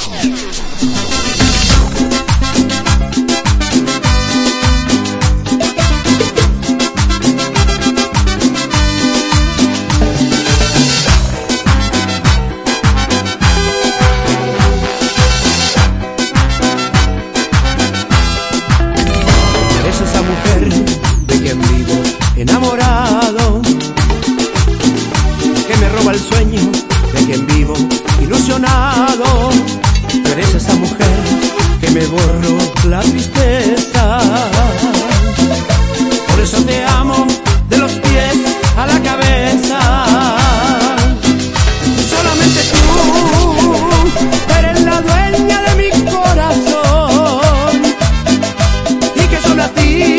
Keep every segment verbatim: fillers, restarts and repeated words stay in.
Enamorado, que me roba el sueño, de quien vivo ilusionado. Tú eres esa mujer que me borró la tristeza. Por eso te amo de los pies a la cabeza. Solamente tú eres la dueña de mi corazón, y que solo a ti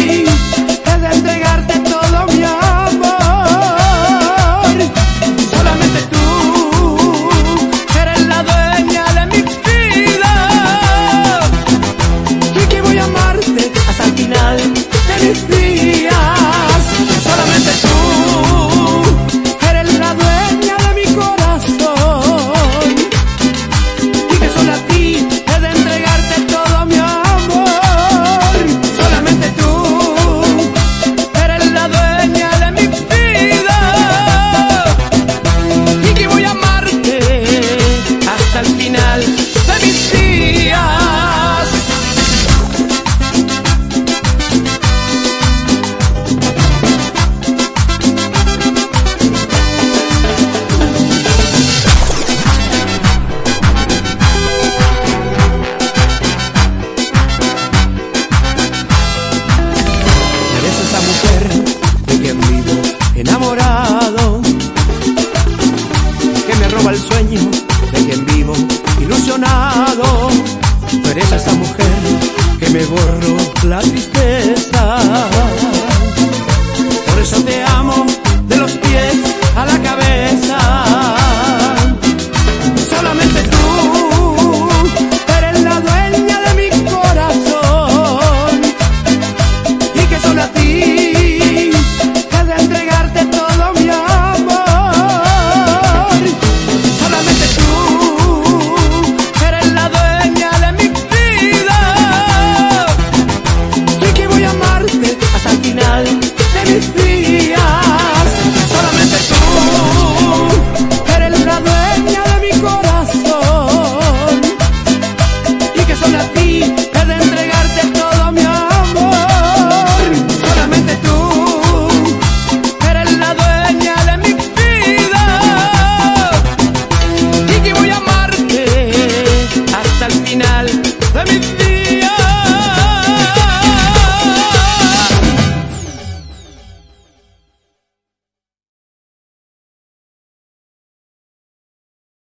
enamorado, que me roba el sueño, de quien vivo ilusionado. Tú eres esa mujer que me borró la tristeza. Por eso te amo de los pies a la cabeza. Solamente tú eres la dueña de mi corazón, y que solo a ti final de mi vida.